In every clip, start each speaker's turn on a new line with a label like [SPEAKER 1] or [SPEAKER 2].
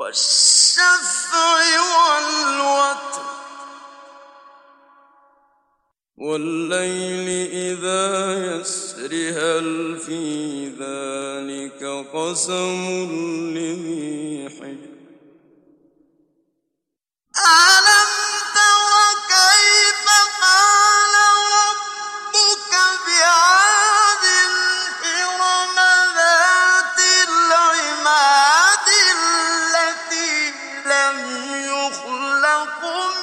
[SPEAKER 1] والشفع والوتر والليل إذا يسر هل في ذلك قسم لذي حجر ألم تر كيف فعل ربك بعاد إرم ذات العماد التي لم يخلق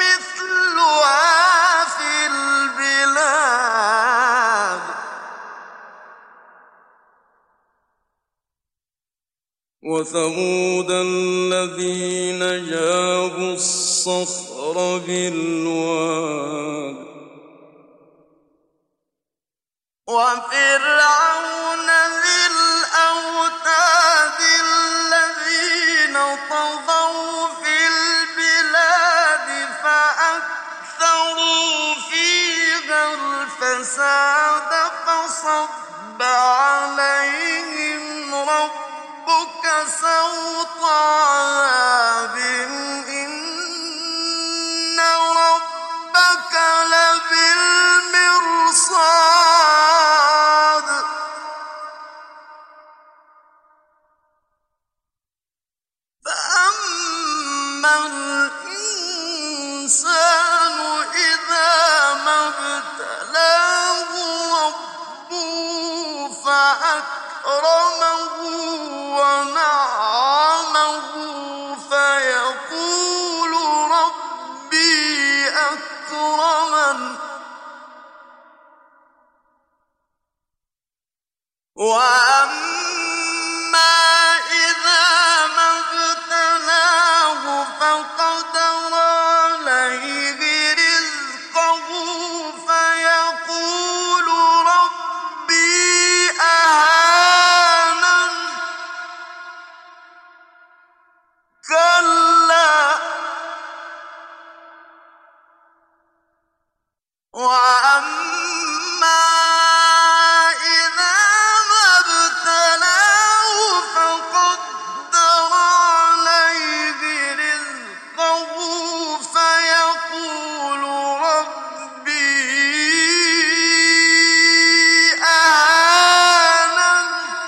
[SPEAKER 1] مثلها في البلاد وثمود الذين جابوا الصخر بالواد وفرعون ذي الأوتاد الذين طغوا في البلاد فأكثروا فيها الفساد فصب عليهم ربك سوط عذاب إن ربك لبالمرصاد فأما الإنسان إذا ما ابتلاه ربه فأكرمه ونعمه فيقول ربي أكرمن وأما إذا ما ابتلاه فقدر عليه رزقه فيقول ربي أهانن كلا وأما إذا ما ابتلاه فقدر عليه رزقه فيقول ربي أهانن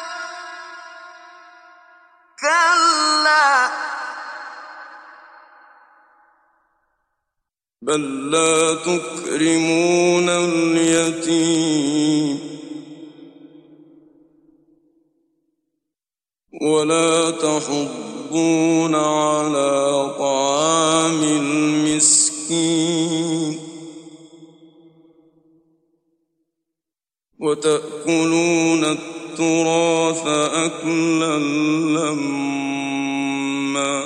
[SPEAKER 1] كلا بل لا تكرمون اليتيم ولا تحضون على طعام المسكين وتأكلون التراث أكلا لما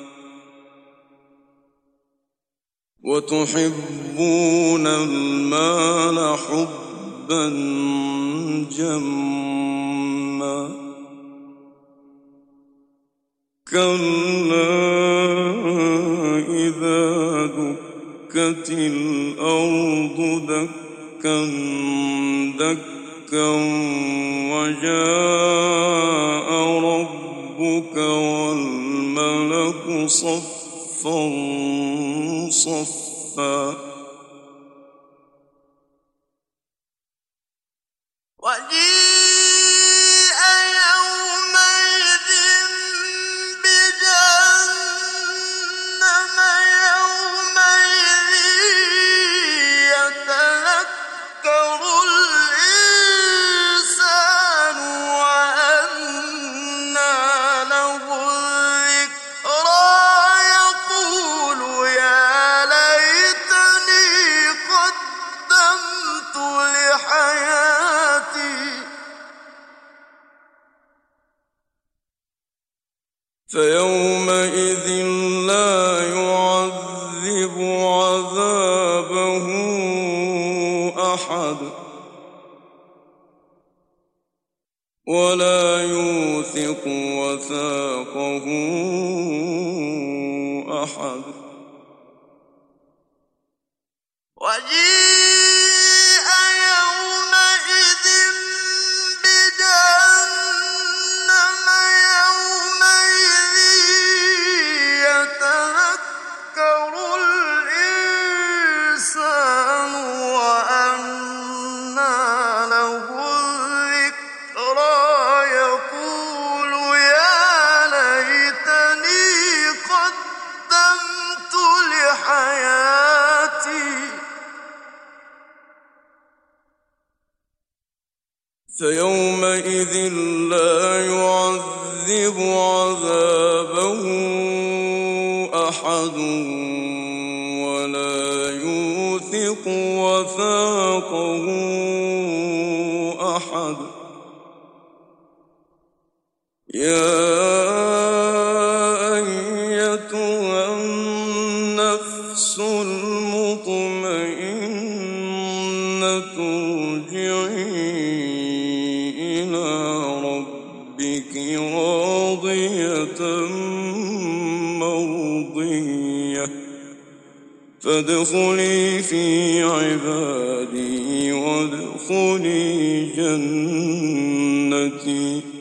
[SPEAKER 1] وتحبون المال حبا جما كلا إذا دكت الأرض دكا دكا وجاء ربك والملك صفا صفا وجيء يومئذ بجهنم يومئذ يتذكر الإنسان وأنى له الذكرى يقول يا ليتني قدمت لحياتي فيومئذ لا يعذب عذابه أحد ولا يوثق وثاقه أحد وجيء يومئذ بجهنم يومئذ فيومئذ لا يعذب عذابه أحد ولا يوثق وثاقه أحد. يا أيتها النفس المطمئنة ارجعي إلى ربك راضية مرضية فادخلي في عبادي وادخلي جنتي.